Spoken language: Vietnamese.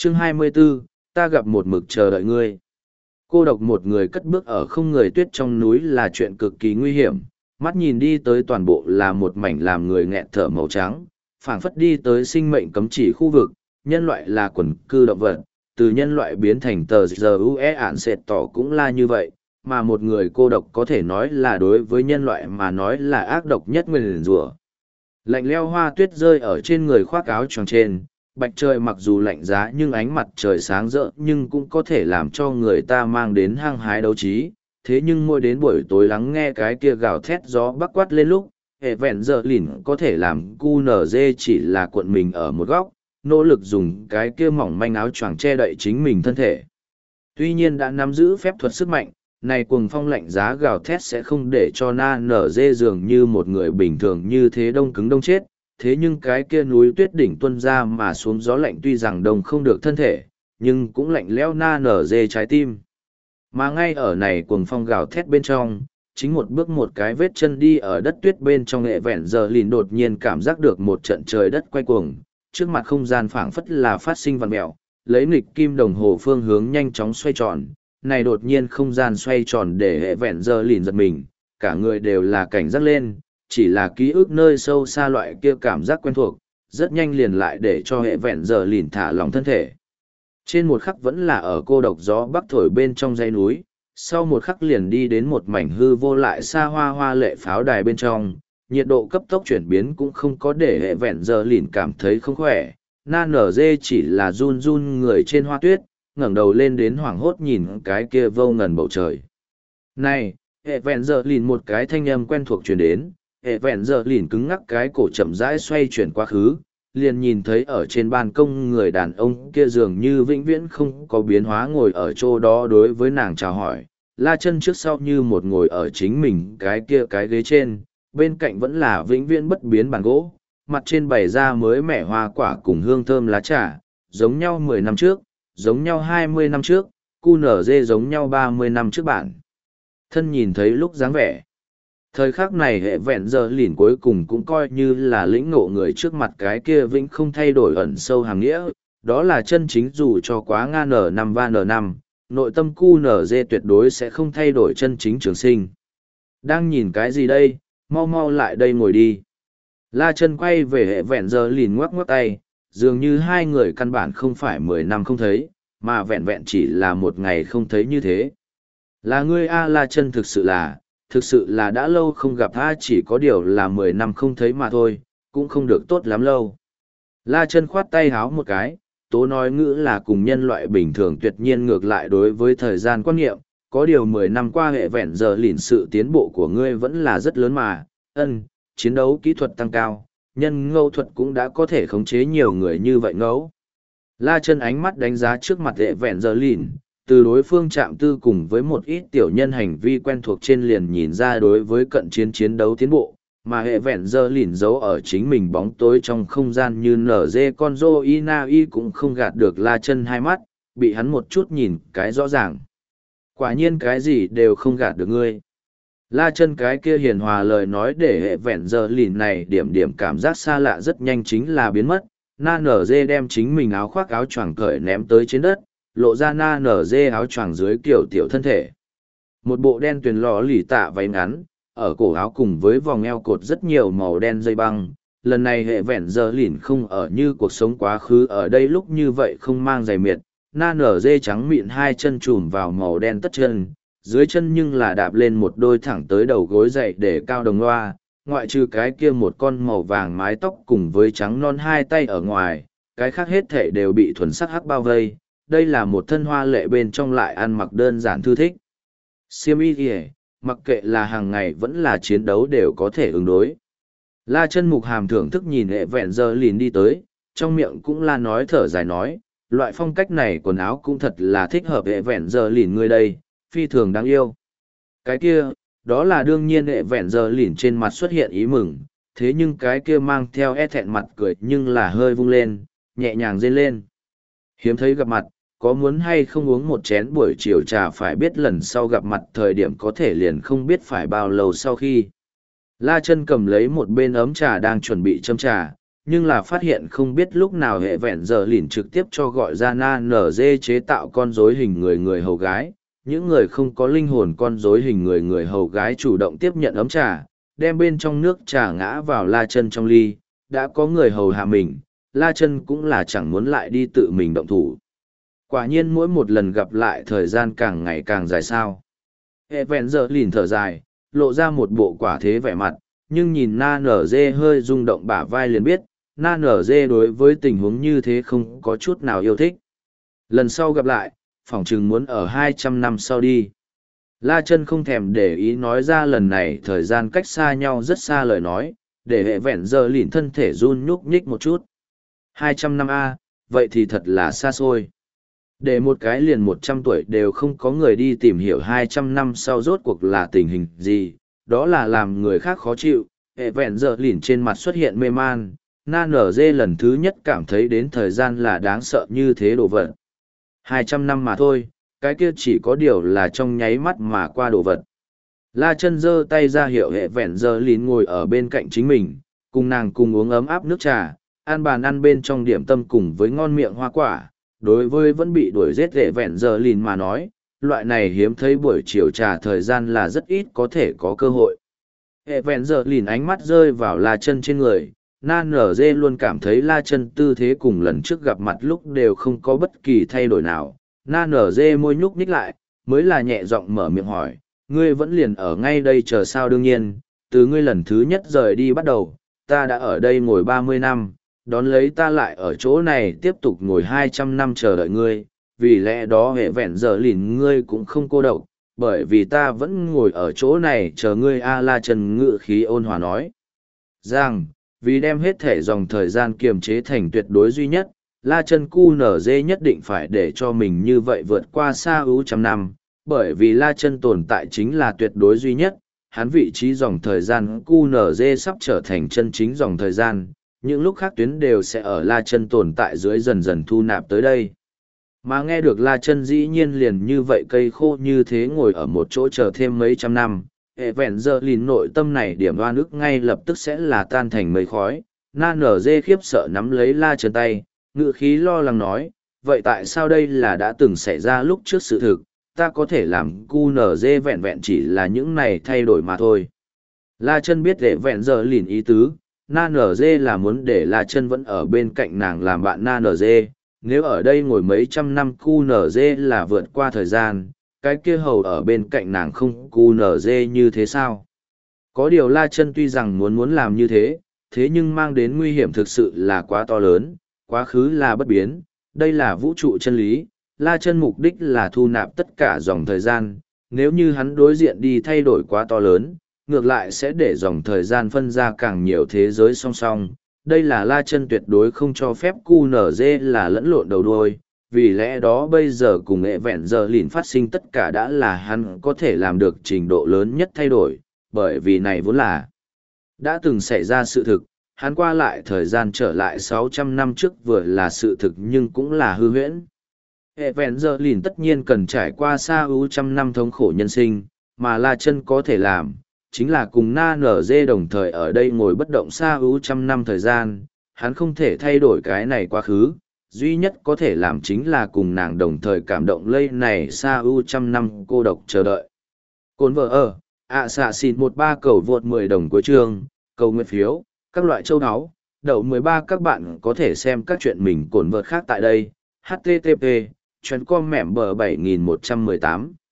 Chương 24, ta gặp một mực chờ đợi ngươi. Cô độc một người cất bước ở không người tuyết trong núi là chuyện cực kỳ nguy hiểm, mắt nhìn đi tới toàn bộ là một mảnh làm người nghẹt thở màu trắng, phảng phất đi tới sinh mệnh cấm chỉ khu vực, nhân loại là quần cư động vật, từ nhân loại biến thành tờ giờ UE ản sệt tỏ cũng là như vậy, mà một người cô độc có thể nói là đối với nhân loại mà nói là ác độc nhất nguyền rủa. Lạnh leo hoa tuyết rơi ở trên người khoác áo choàng trên, bạch trời mặc dù lạnh giá nhưng ánh mặt trời sáng rỡ nhưng cũng có thể làm cho người ta mang đến hăng hái đấu trí. Thế nhưng mỗi đến buổi tối lắng nghe cái kia gào thét gió bắc quát lên lúc, hệ vẹn giờ lìn có thể làm cu nở dê chỉ là cuộn mình ở một góc, nỗ lực dùng cái kia mỏng manh áo choàng che đậy chính mình thân thể. Tuy nhiên đã nắm giữ phép thuật sức mạnh, này cuồng phong lạnh giá gào thét sẽ không để cho na nở dê dường như một người bình thường như thế đông cứng đông chết. Thế nhưng cái kia núi tuyết đỉnh tuân ra mà xuống gió lạnh tuy rằng đông không được thân thể, nhưng cũng lạnh lẽo na nở dê trái tim. Mà ngay ở này cuồng phong gào thét bên trong, chính một bước một cái vết chân đi ở đất tuyết bên trong hệ vẹn giờ lìn đột nhiên cảm giác được một trận trời đất quay cuồng, trước mặt không gian phảng phất là phát sinh vặn mẹo, lấy nghịch kim đồng hồ phương hướng nhanh chóng xoay tròn, này đột nhiên không gian xoay tròn để hệ vẹn giờ lìn giật mình, cả người đều là cảnh giác lên, chỉ là ký ức nơi sâu xa loại kia cảm giác quen thuộc, rất nhanh liền lại để cho hệ vẹn giờ lìn thả lòng thân thể. Trên một khắc vẫn là ở cô độc gió bắc thổi bên trong dãy núi, sau một khắc liền đi đến một mảnh hư vô lại xa hoa hoa lệ pháo đài bên trong, nhiệt độ cấp tốc chuyển biến cũng không có để hệ vẹn giờ lìn cảm thấy không khỏe, na nở dê chỉ là run run người trên hoa tuyết, ngẩng đầu lên đến hoảng hốt nhìn cái kia vô ngần bầu trời. Này, hệ vẹn giờ lìn một cái thanh âm quen thuộc truyền đến, hệ vẹn giờ lìn cứng ngắc cái cổ chậm rãi xoay chuyển quá khứ, liền nhìn thấy ở trên ban công người đàn ông kia dường như vĩnh viễn không có biến hóa ngồi ở chỗ đó đối với nàng chào hỏi, la chân trước sau như một ngồi ở chính mình cái kia cái ghế trên, bên cạnh vẫn là vĩnh viễn bất biến bàn gỗ, mặt trên bày ra mới mẻ hoa quả cùng hương thơm lá trà, giống nhau 10 năm trước, giống nhau 20 năm trước, cu nở dê giống nhau 30 năm trước bản. Thân nhìn thấy lúc dáng vẻ. Thời khắc này hệ vẹn giờ lìn cuối cùng cũng coi như là lĩnh ngộ người trước mặt cái kia vĩnh không thay đổi ẩn sâu hàng nghĩa, đó là chân chính dù cho quá nga N5 và N5, nội tâm cu nở dê tuyệt đối sẽ không thay đổi chân chính trường sinh. Đang nhìn cái gì đây, mau mau lại đây ngồi đi. La chân quay về hệ vẹn giờ lìn ngoắc ngoắc tay, dường như hai người căn bản không phải 10 năm không thấy, mà vẹn vẹn chỉ là một ngày không thấy như thế. Là ngươi a La chân thực sự là đã lâu không gặp a, chỉ có điều là 10 năm không thấy mà thôi, cũng không được tốt lắm lâu. La chân khoát tay háo một cái, tố nói ngữ là cùng nhân loại bình thường tuyệt nhiên ngược lại đối với thời gian quan niệm, có điều 10 năm qua hệ vẹn giờ lìn sự tiến bộ của ngươi vẫn là rất lớn mà, chiến đấu kỹ thuật tăng cao, nhân ngẫu thuật cũng đã có thể khống chế nhiều người như vậy ngẫu. La chân ánh mắt đánh giá trước mặt hệ vẹn giờ lìn, từ đối phương chạm tư cùng với một ít tiểu nhân hành vi quen thuộc trên liền nhìn ra đối với cận chiến chiến đấu tiến bộ, mà hệ vẹn giờ lìn giấu ở chính mình bóng tối trong không gian như nở dê con rô ina y cũng không gạt được la chân hai mắt, bị hắn một chút nhìn cái rõ ràng. Quả nhiên cái gì đều không gạt được ngươi. La chân cái kia hiền hòa lời nói để hệ vẹn giờ lìn này điểm điểm cảm giác xa lạ rất nhanh chính là biến mất, na nở dê đem chính mình áo khoác áo choàng cởi ném tới trên đất, lộ ra na nở dê áo choàng dưới kiểu tiểu thân thể. Một bộ đen tuyền lò lì tạ váy ngắn, ở cổ áo cùng với vòng eo cột rất nhiều màu đen dây băng. Lần này hệ vẹn giờ lìn không ở như cuộc sống quá khứ ở đây lúc như vậy không mang giày miệt, na nở dê trắng mịn hai chân trùm vào màu đen tất chân, dưới chân nhưng là đạp lên một đôi thẳng tới đầu gối dậy để cao đồng loa, ngoại trừ cái kia một con màu vàng mái tóc cùng với trắng non hai tay ở ngoài, cái khác hết thể đều bị thuần sắc hắc bao vây. Đây là một thân hoa lệ bên trong lại ăn mặc đơn giản thư thích. Xiêm y kìa, mặc kệ là hàng ngày vẫn là chiến đấu đều có thể ứng đối. La chân mục hàm thưởng thức nhìn hệ vẹn giờ lìn đi tới, trong miệng cũng là nói thở dài nói, loại phong cách này quần áo cũng thật là thích hợp hệ vẹn giờ lìn người đây, phi thường đáng yêu. Cái kia, đó là đương nhiên hệ vẹn giờ lìn trên mặt xuất hiện ý mừng, thế nhưng cái kia mang theo e thẹn mặt cười nhưng là hơi vung lên, nhẹ nhàng rên lên. Hiếm thấy gặp mặt, có muốn hay không uống một chén buổi chiều trà phải biết lần sau gặp mặt thời điểm có thể liền không biết phải bao lâu sau khi. La chân cầm lấy một bên ấm trà đang chuẩn bị châm trà, nhưng là phát hiện không biết lúc nào hệ vẹn giờ lìn trực tiếp cho gọi ra na nở dê chế tạo con rối hình người người hầu gái. Những người không có linh hồn con rối hình người người hầu gái chủ động tiếp nhận ấm trà, đem bên trong nước trà ngã vào La Chân trong ly. Đã có người hầu hạ mình, La Chân cũng là chẳng muốn lại đi tự mình động thủ. Quả nhiên mỗi một lần gặp lại thời gian càng ngày càng dài sao. Hệ vẹn giờ lìn thở dài, lộ ra một bộ quả thế vẻ mặt, nhưng nhìn na nở dê hơi rung động bả vai liền biết, na nở dê đối với tình huống như thế không có chút nào yêu thích. Lần sau gặp lại, phỏng chừng muốn ở 200 năm sau đi. La Chân không thèm để ý nói ra lần này thời gian cách xa nhau rất xa lời nói, để hệ vẹn giờ lìn thân thể run nhúc nhích một chút. 200 năm A, vậy thì thật là xa xôi. Để một cái liền 100 tuổi đều không có người đi tìm hiểu 200 năm sau rốt cuộc là tình hình gì, đó là làm người khác khó chịu. Hệ vẹn giờ lìn trên mặt xuất hiện mê man, na nở dê lần thứ nhất cảm thấy đến thời gian là đáng sợ như thế đồ vật. 200 năm mà thôi, cái kia chỉ có điều là trong nháy mắt mà qua đồ vật. La Chân giơ tay ra hiệu hệ vẹn giờ lìn ngồi ở bên cạnh chính mình, cùng nàng cùng uống ấm áp nước trà, ăn bàn ăn bên trong điểm tâm cùng với ngon miệng hoa quả. Đối với vẫn bị đuổi giết hệ vẹn giờ lìn mà nói, loại này hiếm thấy buổi chiều trà thời gian là rất ít có thể có cơ hội. Hệ vẹn giờ lìn ánh mắt rơi vào La Chân trên người, na nở dê luôn cảm thấy La Chân tư thế cùng lần trước gặp mặt lúc đều không có bất kỳ thay đổi nào. Na nở dê môi nhúc nhích lại, mới là nhẹ giọng mở miệng hỏi, ngươi vẫn liền ở ngay đây chờ sao? Đương nhiên, từ ngươi lần thứ nhất rời đi bắt đầu, ta đã ở đây ngồi 30 năm, đón lấy ta lại ở chỗ này tiếp tục ngồi 200 năm chờ đợi ngươi, vì lẽ đó hệ vẹn giờ lìn ngươi cũng không cô độc, bởi vì ta vẫn ngồi ở chỗ này chờ ngươi. A La Chân ngự khí ôn hòa nói rằng, vì đem hết thể dòng thời gian kiềm chế thành tuyệt đối duy nhất, La Chân QNZ nhất định phải để cho mình như vậy vượt qua xa ưu trăm năm, bởi vì La Chân tồn tại chính là tuyệt đối duy nhất, hắn vị trí dòng thời gian QNZ sắp trở thành chân chính dòng thời gian, những lúc khác tuyến đều sẽ ở La Chân tồn tại dưới dần dần thu nạp tới đây. Mà nghe được La Chân dĩ nhiên liền như vậy cây khô như thế ngồi ở một chỗ chờ thêm mấy trăm năm, hệ vẹn giờ lìn nội tâm này điểm oan ức ngay lập tức sẽ là tan thành mây khói. Na nở dê khiếp sợ nắm lấy La Chân tay, ngự khí lo lắng nói, vậy tại sao đây là đã từng xảy ra lúc trước sự thực, ta có thể làm QNZ vẹn vẹn chỉ là những này thay đổi mà thôi. La Chân biết hệ vẹn giờ lìn ý tứ, Na nở dê là muốn để La Chân vẫn ở bên cạnh nàng làm bạn Na nở dê. Nếu ở đây ngồi mấy trăm năm QNZ là vượt qua thời gian, cái kia hầu ở bên cạnh nàng không QNZ như thế sao? Có điều La Chân tuy rằng muốn làm như thế, thế nhưng mang đến nguy hiểm thực sự là quá to lớn, quá khứ là bất biến, đây là vũ trụ chân lý, La Chân mục đích là thu nạp tất cả dòng thời gian, nếu như hắn đối diện đi thay đổi quá to lớn, ngược lại sẽ để dòng thời gian phân ra càng nhiều thế giới song song. Đây là La Chân tuyệt đối không cho phép QNZ là lẫn lộn đầu đuôi, vì lẽ đó bây giờ cùng hệ vẹn giờ lìn phát sinh tất cả đã là hắn có thể làm được trình độ lớn nhất thay đổi, bởi vì này vốn là đã từng xảy ra sự thực, hắn qua lại thời gian trở lại 600 năm trước vừa là sự thực nhưng cũng là hư huyễn. Hệ vẹn giờ lìn tất nhiên cần trải qua xa ưu trăm năm thống khổ nhân sinh, mà La Chân có thể làm chính là cùng Na nở dê đồng thời ở đây ngồi bất động xa ưu trăm năm thời gian, hắn không thể thay đổi cái này quá khứ, duy nhất có thể làm chính là cùng nàng đồng thời cảm động lây này xa ưu trăm năm cô độc chờ đợi. Cồn vợ ở, xạ xịn 13 cầu vượt 10 đồng cuối chương, cầu nguyện phiếu, các loại châu áo, đậu 13 các bạn có thể xem các chuyện mình cồn vợt khác tại đây, http, chuyến com mẻm bờ 7118.